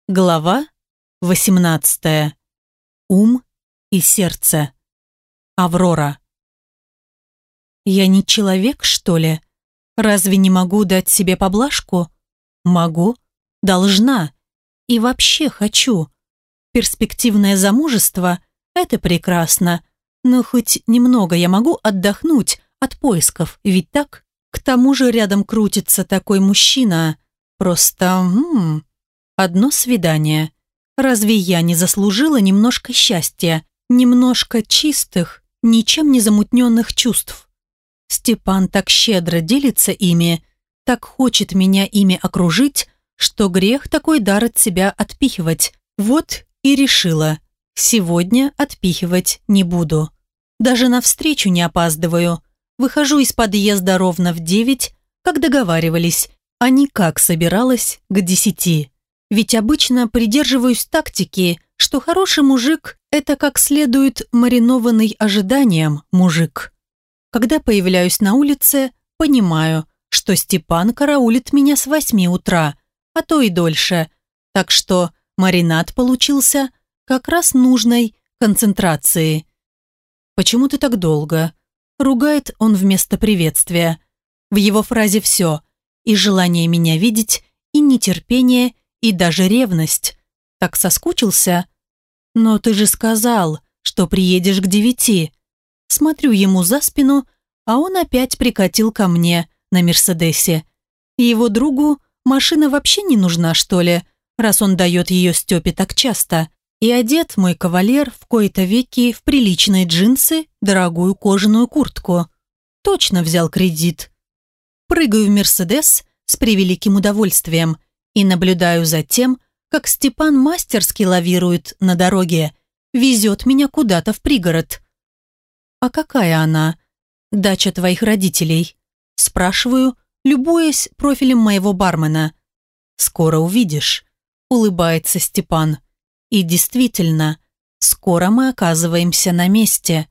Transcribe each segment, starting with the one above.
Глава 18. Ум и сердце. Аврора. Я не человек, что ли? Разве не могу дать себе поблажку? Могу, должна и вообще хочу. Перспективное замужество – это прекрасно, но хоть немного я могу отдохнуть от поисков, ведь так? К тому же рядом крутится такой мужчина. Просто... Одно свидание. Разве я не заслужила немножко счастья, немножко чистых, ничем не замутненных чувств? Степан так щедро делится ими, так хочет меня ими окружить, что грех такой дар от себя отпихивать. Вот и решила. Сегодня отпихивать не буду. Даже навстречу не опаздываю. Выхожу из подъезда ровно в 9, как договаривались, а не как собиралась к 10. Ведь обычно придерживаюсь тактики, что хороший мужик – это как следует маринованный ожиданием мужик. Когда появляюсь на улице, понимаю, что Степан караулит меня с 8 утра, а то и дольше. Так что маринад получился как раз нужной концентрации. «Почему ты так долго?» – ругает он вместо приветствия. В его фразе все – и желание меня видеть, и нетерпение, и даже ревность. Так соскучился? Но ты же сказал, что приедешь к 9. Смотрю ему за спину, а он опять прикатил ко мне на Мерседесе. Его другу машина вообще не нужна, что ли, раз он дает ее Степе так часто. И одет мой кавалер в кои-то веки в приличные джинсы, дорогую кожаную куртку. Точно взял кредит. Прыгаю в Мерседес с превеликим удовольствием и наблюдаю за тем, как Степан мастерски лавирует на дороге, везет меня куда-то в пригород. «А какая она? Дача твоих родителей?» Спрашиваю, любуясь профилем моего бармена. «Скоро увидишь», — улыбается Степан. И действительно, скоро мы оказываемся на месте.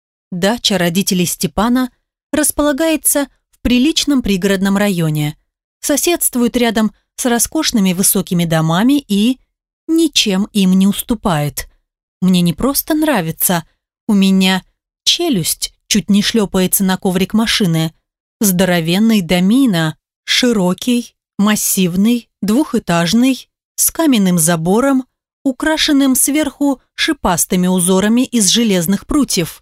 Дача родителей Степана располагается в приличном пригородном районе. Соседствует рядом с роскошными высокими домами и ничем им не уступает. Мне не просто нравится, у меня челюсть чуть не шлепается на коврик машины. Здоровенный домина, широкий, массивный, двухэтажный, с каменным забором, украшенным сверху шипастыми узорами из железных прутьев.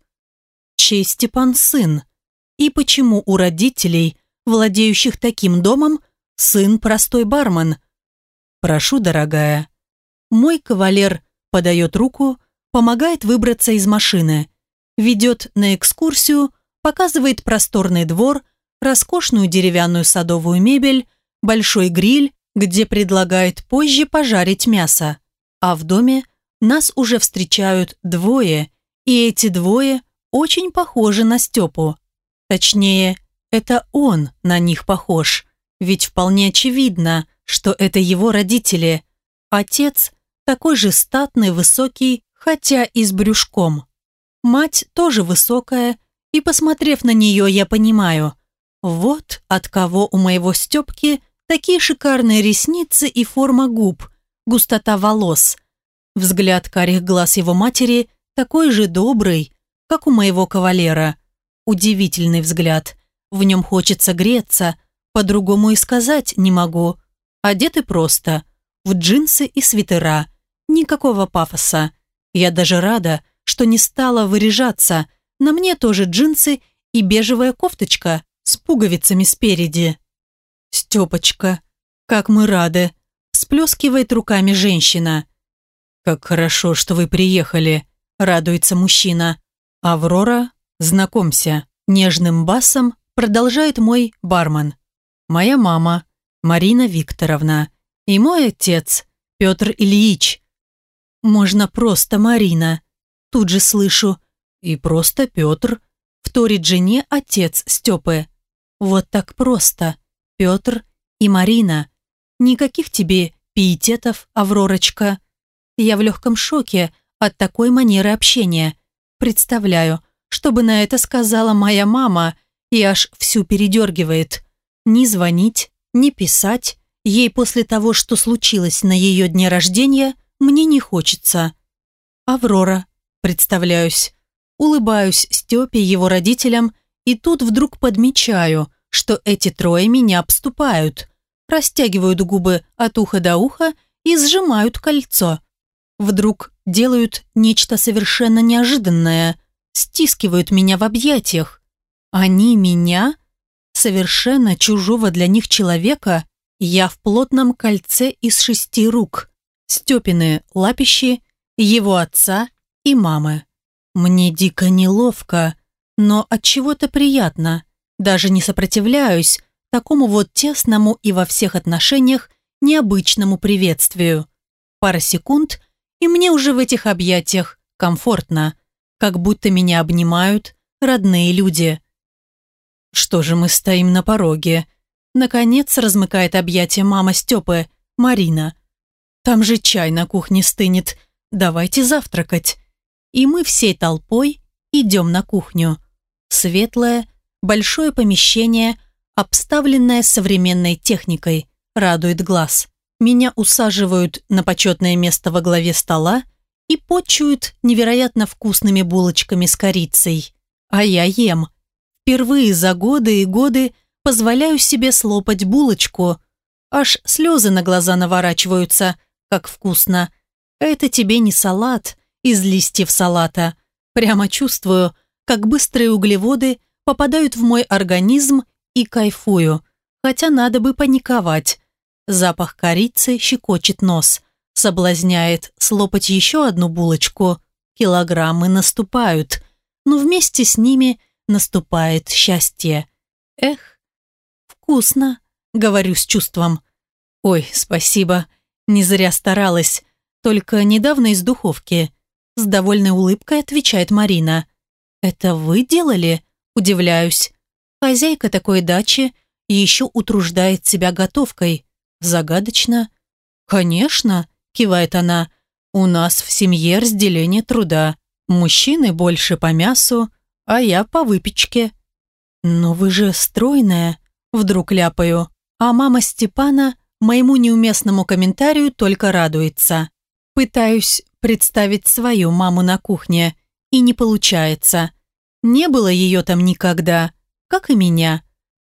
Чей Степан сын? И почему у родителей, владеющих таким домом, сын простой бармен? «Прошу, дорогая». Мой кавалер подает руку, помогает выбраться из машины, ведет на экскурсию, показывает просторный двор, роскошную деревянную садовую мебель, большой гриль, где предлагает позже пожарить мясо. А в доме нас уже встречают двое, и эти двое очень похожи на Степу. Точнее, это он на них похож. Ведь вполне очевидно, что это его родители. Отец такой же статный, высокий, хотя и с брюшком. Мать тоже высокая, и, посмотрев на нее, я понимаю, вот от кого у моего Степки такие шикарные ресницы и форма губ, густота волос. Взгляд карих глаз его матери такой же добрый, как у моего кавалера. Удивительный взгляд. В нем хочется греться, по-другому и сказать не могу. Одеты просто, в джинсы и свитера. Никакого пафоса. Я даже рада, что не стала выряжаться. На мне тоже джинсы и бежевая кофточка с пуговицами спереди. «Степочка, как мы рады!» – всплескивает руками женщина. «Как хорошо, что вы приехали!» – радуется мужчина. «Аврора, знакомься!» – нежным басом продолжает мой бармен. «Моя мама, Марина Викторовна, и мой отец, Петр Ильич». «Можно просто Марина», – тут же слышу. «И просто Петр», – вторит жене отец Степы. «Вот так просто, Петр и Марина. Никаких тебе пиететов, Авророчка». Я в легком шоке от такой манеры общения. Представляю, что бы на это сказала моя мама, и аж всю передергивает. Ни звонить, ни писать, Ей после того, что случилось на ее дне рождения, мне не хочется. «Аврора», представляюсь. Улыбаюсь Степе, его родителям, и тут вдруг подмечаю, что эти трое меня обступают, растягивают губы от уха до уха и сжимают кольцо. Вдруг делают нечто совершенно неожиданное, стискивают меня в объятиях. Они меня, совершенно чужого для них человека, я в плотном кольце из 6 рук. Степины лапищи, его отца и мамы. Мне дико неловко, но отчего-то приятно. Даже не сопротивляюсь такому вот тесному и во всех отношениях необычному приветствию. Пара секунд, и мне уже в этих объятиях комфортно, как будто меня обнимают родные люди. Что же мы стоим на пороге? Наконец размыкает объятия мама Степы, Марина. Там же чай на кухне стынет. Давайте завтракать. И мы всей толпой идем на кухню. Светлое, большое помещение, обставленное современной техникой, радует глаз. Меня усаживают на почетное место во главе стола и почуют невероятно вкусными булочками с корицей. А я ем. Впервые за годы и годы позволяю себе слопать булочку. Аж слезы на глаза наворачиваются, как вкусно. Это тебе не салат из листьев салата. Прямо чувствую, как быстрые углеводы попадают в мой организм и кайфую. Хотя надо бы паниковать. Запах корицы щекочет нос. Соблазняет слопать еще одну булочку. Килограммы наступают. Но вместе с ними наступает счастье. Эх, вкусно, говорю с чувством. Ой, спасибо, не зря старалась. Только недавно из духовки. С довольной улыбкой отвечает Марина. Это вы делали? Удивляюсь. Хозяйка такой дачи еще утруждает себя готовкой. Загадочно. Конечно, кивает она. У нас в семье разделение труда. Мужчины больше по мясу, а я по выпечке. Но вы же стройная, вдруг ляпаю. А мама Степана моему неуместному комментарию только радуется. Пытаюсь представить свою маму на кухне, и не получается. Не было ее там никогда, как и меня.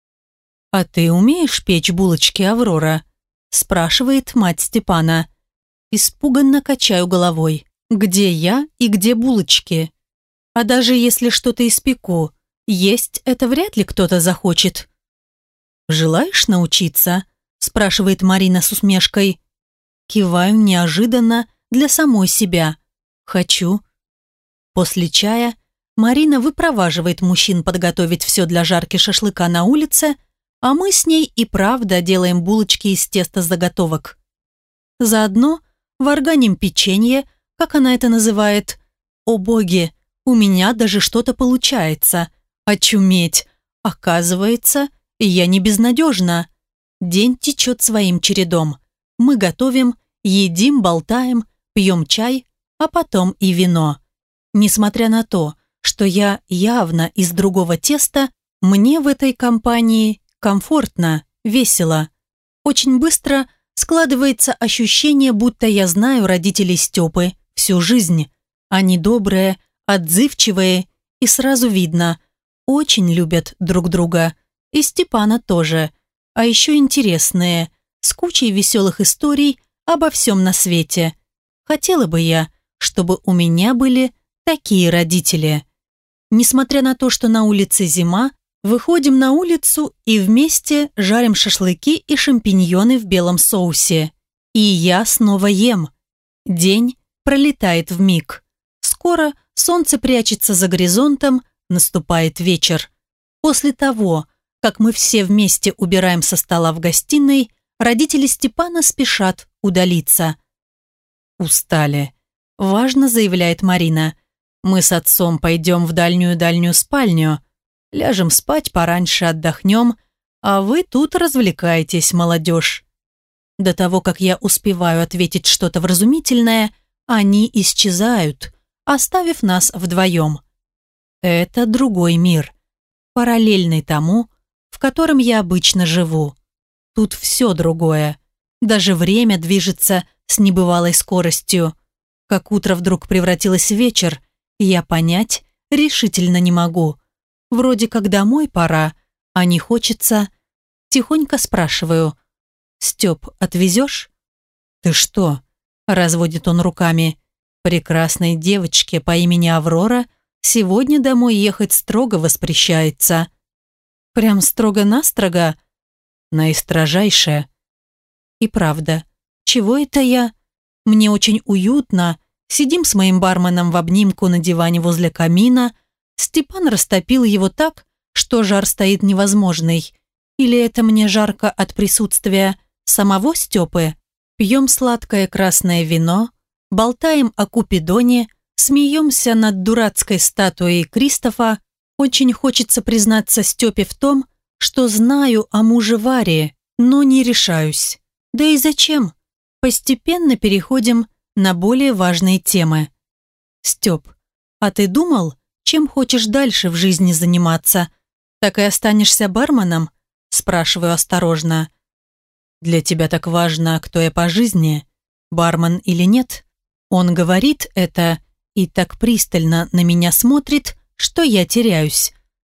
«А ты умеешь печь булочки, Аврора?» спрашивает мать Степана. Испуганно качаю головой. Где я и где булочки? А даже если что-то испеку, есть это вряд ли кто-то захочет. «Желаешь научиться?» спрашивает Марина с усмешкой. Киваю неожиданно для самой себя. Хочу. После чая Марина выпроваживает мужчин подготовить все для жарки шашлыка на улице, а мы с ней и правда делаем булочки из теста заготовок. Заодно варганим печенье, как она это называет. О боги, у меня даже что-то получается. Очуметь. Оказывается, я не безнадежна. День течет своим чередом. Мы готовим, едим, болтаем, пьем чай, а потом и вино. Несмотря на то, что я явно из другого теста, мне в этой компании комфортно, весело. Очень быстро складывается ощущение, будто я знаю родителей Степы всю жизнь. Они добрые, отзывчивые, и сразу видно, очень любят друг друга. И Степана тоже. А еще интересные, с кучей веселых историй обо всем на свете. Хотела бы я, чтобы у меня были такие родители. Несмотря на то, что на улице зима, выходим на улицу и вместе жарим шашлыки и шампиньоны в белом соусе. И я снова ем. День пролетает вмиг. Скоро солнце прячется за горизонтом, наступает вечер. После того, как мы все вместе убираем со стола в гостиной, родители Степана спешат удалиться. «Устали», – важно заявляет Марина. «Мы с отцом пойдем в дальнюю спальню. Ляжем спать пораньше, отдохнем, а вы тут развлекаетесь, молодежь». До того, как я успеваю ответить что-то вразумительное, они исчезают, оставив нас вдвоем. Это другой мир, параллельный тому, в котором я обычно живу. Тут все другое. Даже время движется с небывалой скоростью. Как утро вдруг превратилось в вечер, я понять решительно не могу. Вроде как домой пора, а не хочется. Тихонько спрашиваю: «Степ, отвезешь?» «Ты что?» – разводит он руками. «Прекрасной девочке по имени Аврора сегодня домой ехать строго воспрещается». «Прям строго-настрого?» «Наистрожайшее». И правда, чего это я? Мне очень уютно. Сидим с моим барменом в обнимку на диване возле камина. Степан растопил его так, что жар стоит невозможный. Или это мне жарко от присутствия самого Степы? Пьем сладкое красное вино, болтаем о Купидоне, смеемся над дурацкой статуей Кристофа. Очень хочется признаться Степе в том, что знаю о муже Варе, но не решаюсь. Да и зачем? Постепенно переходим на более важные темы. «Степ, а ты думал, чем хочешь дальше в жизни заниматься? Так и останешься барменом?» Спрашиваю осторожно. «Для тебя так важно, кто я по жизни, бармен или нет?» Он говорит это и так пристально на меня смотрит, что я теряюсь.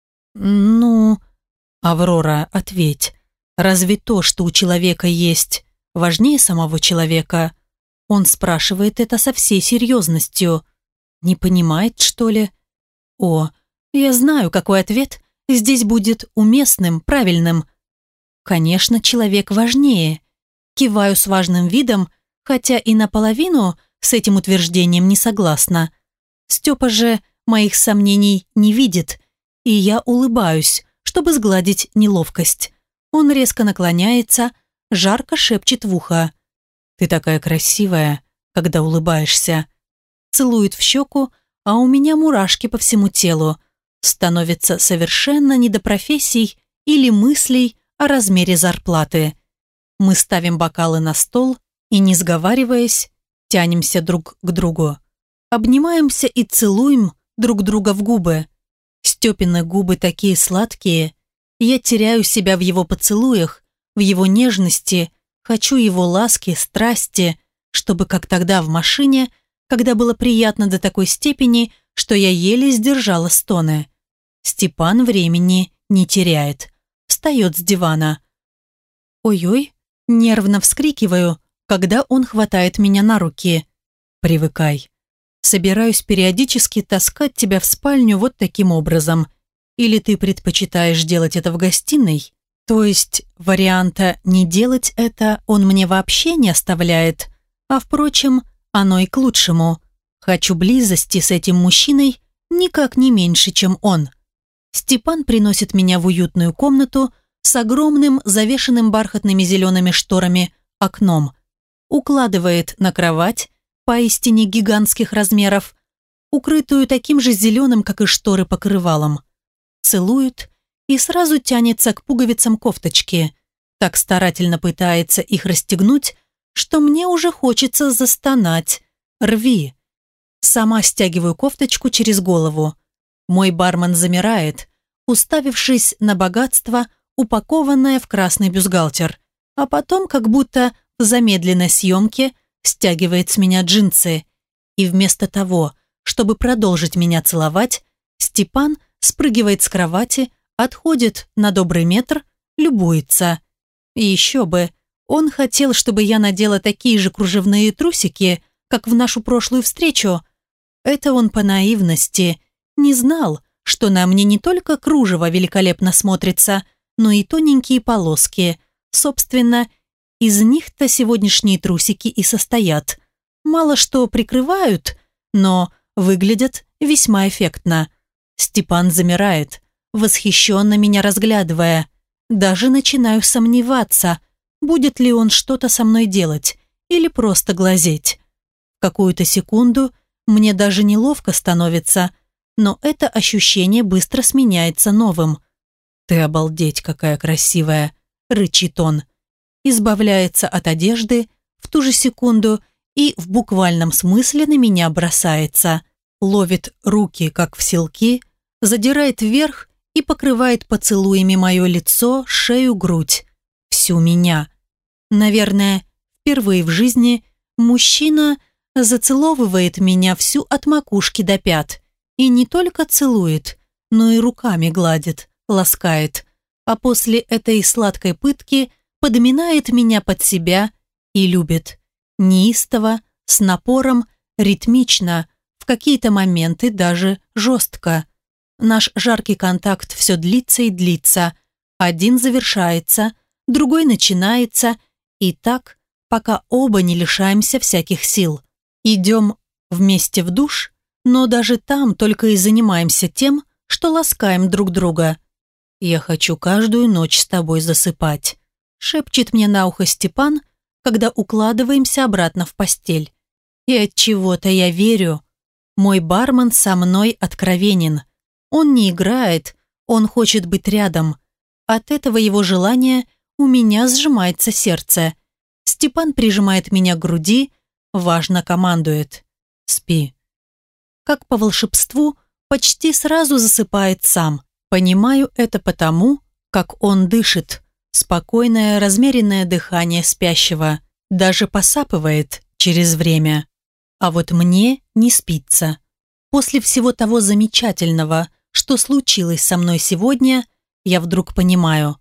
«Ну...» «Аврора, ответь, разве то, что у человека есть, важнее самого человека?» Он спрашивает это со всей серьезностью. Не понимает, что ли? О, я знаю, какой ответ здесь будет уместным, правильным. Конечно, человек важнее. Киваю с важным видом, хотя и наполовину с этим утверждением не согласна. Степа же моих сомнений не видит, и я улыбаюсь, чтобы сгладить неловкость. Он резко наклоняется, жарко шепчет в ухо: «Ты такая красивая, когда улыбаешься». Целует в щеку, а у меня мурашки по всему телу. Становится совершенно не до профессий или мыслей о размере зарплаты. Мы ставим бокалы на стол и, не сговариваясь, тянемся друг к другу. Обнимаемся и целуем друг друга в губы. Степины губы такие сладкие. Я теряю себя в его поцелуях, в его нежности, хочу его ласки, страсти, чтобы как тогда в машине, когда было приятно до такой степени, что я еле сдержала стоны. Степан времени не теряет. Встает с дивана. Ой-ой, нервно вскрикиваю, когда он хватает меня на руки. «Привыкай. Собираюсь периодически таскать тебя в спальню вот таким образом. Или ты предпочитаешь делать это в гостиной?» То есть варианта не делать это он мне вообще не оставляет. А впрочем, оно и к лучшему. Хочу близости с этим мужчиной никак не меньше, чем он. Степан приносит меня в уютную комнату с огромным, завешенным бархатными зелеными шторами, окном. Укладывает на кровать, поистине гигантских размеров, укрытую таким же зеленым, как и шторы, покрывалом. Целует и сразу тянется к пуговицам кофточки. Так старательно пытается их расстегнуть, что мне уже хочется застонать. «Рви!» Сама стягиваю кофточку через голову. Мой бармен замирает, уставившись на богатство, упакованное в красный бюстгальтер, а потом, как будто в замедленной съемке, стягивает с меня джинсы. И вместо того, чтобы продолжить меня целовать, Степан спрыгивает с кровати, отходит на добрый метр, любуется. И еще бы, он хотел, чтобы я надела такие же кружевные трусики, как в нашу прошлую встречу. Это он по наивности не знал, что на мне не только кружево великолепно смотрится, но и тоненькие полоски. Собственно, из них-то сегодняшние трусики и состоят. Мало что прикрывают, но выглядят весьма эффектно. Степан замирает, восхищенно меня разглядывая. Даже начинаю сомневаться, будет ли он что-то со мной делать или просто глазеть. В какую-то секунду мне даже неловко становится, но это ощущение быстро сменяется новым. «Ты обалдеть, какая красивая!» – рычит он. Избавляется от одежды в ту же секунду и в буквальном смысле на меня бросается. Ловит руки, как в селки, задирает вверх и покрывает поцелуями мое лицо, шею, грудь. Всю меня. Наверное, Впервые в жизни мужчина зацеловывает меня всю от макушки до пят. И не только целует, но и руками гладит, ласкает. А после этой сладкой пытки подминает меня под себя и любит. Неистово, с напором, ритмично, в какие-то моменты даже жестко. Наш жаркий контакт все длится и длится. Один завершается, другой начинается, и так, пока оба не лишаемся всяких сил. Идем вместе в душ, но даже там только и занимаемся тем, что ласкаем друг друга. «Я хочу каждую ночь с тобой засыпать», шепчет мне на ухо Степан, когда укладываемся обратно в постель. И от чего-то я верю. Мой бармен со мной откровенен. Он не играет, он хочет быть рядом. От этого его желания у меня сжимается сердце. Степан прижимает меня к груди, важно командует: «Спи». Как по волшебству, почти сразу засыпает сам. Понимаю это потому, как он дышит. Спокойное, размеренное дыхание спящего. Даже посапывает через время. А вот мне не спится. После всего того замечательного, что случилось со мной сегодня, я вдруг понимаю.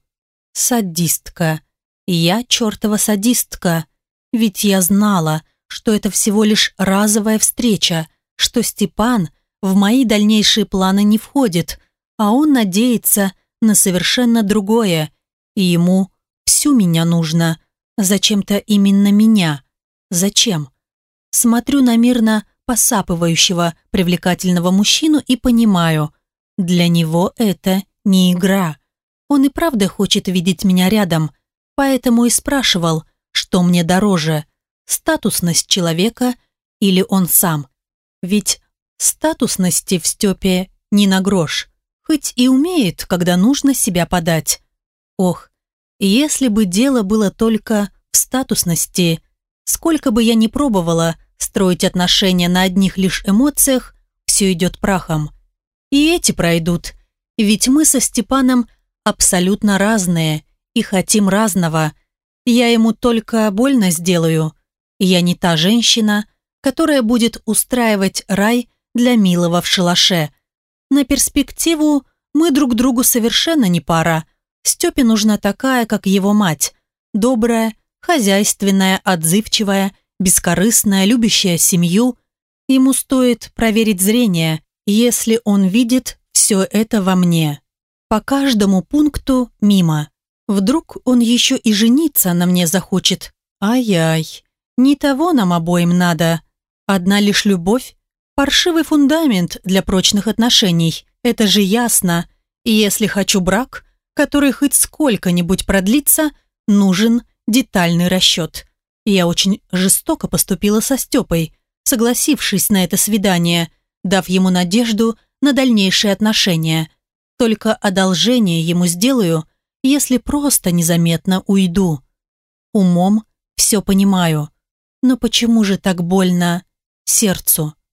Садистка. Я чертова садистка. Ведь я знала, что это всего лишь разовая встреча, что Степан в мои дальнейшие планы не входит, а он надеется на совершенно другое, и ему всю меня нужно. Зачем-то именно меня. Зачем? Смотрю на мирно посапывающего привлекательного мужчину и понимаю, для него это не игра. Он и правда хочет видеть меня рядом, поэтому и спрашивал, что мне дороже, статусность человека или он сам. Ведь статусности в Степе не на грош, хоть и умеет, когда нужно себя подать. Ох, если бы дело было только в статусности, сколько бы я ни пробовала строить отношения на одних лишь эмоциях, все идет прахом. И эти пройдут, ведь мы со Степаном абсолютно разные и хотим разного. Я ему только больно сделаю. Я не та женщина, которая будет устраивать рай для милого в шалаше. На перспективу мы друг другу совершенно не пара. Степе нужна такая, как его мать. Добрая, хозяйственная, отзывчивая, бескорыстная, любящая семью. Ему стоит проверить зрение, если он видит все это во мне. По каждому пункту мимо. Вдруг он еще и жениться на мне захочет. Ай-яй, не того нам обоим надо. Одна лишь любовь – паршивый фундамент для прочных отношений. Это же ясно. И если хочу брак, который хоть сколько-нибудь продлится, нужен детальный расчет. Я очень жестоко поступила со Степой, согласившись на это свидание, дав ему надежду на дальнейшие отношения. Только одолжение ему сделаю, если просто незаметно уйду. Умом все понимаю, но почему же так больно сердцу?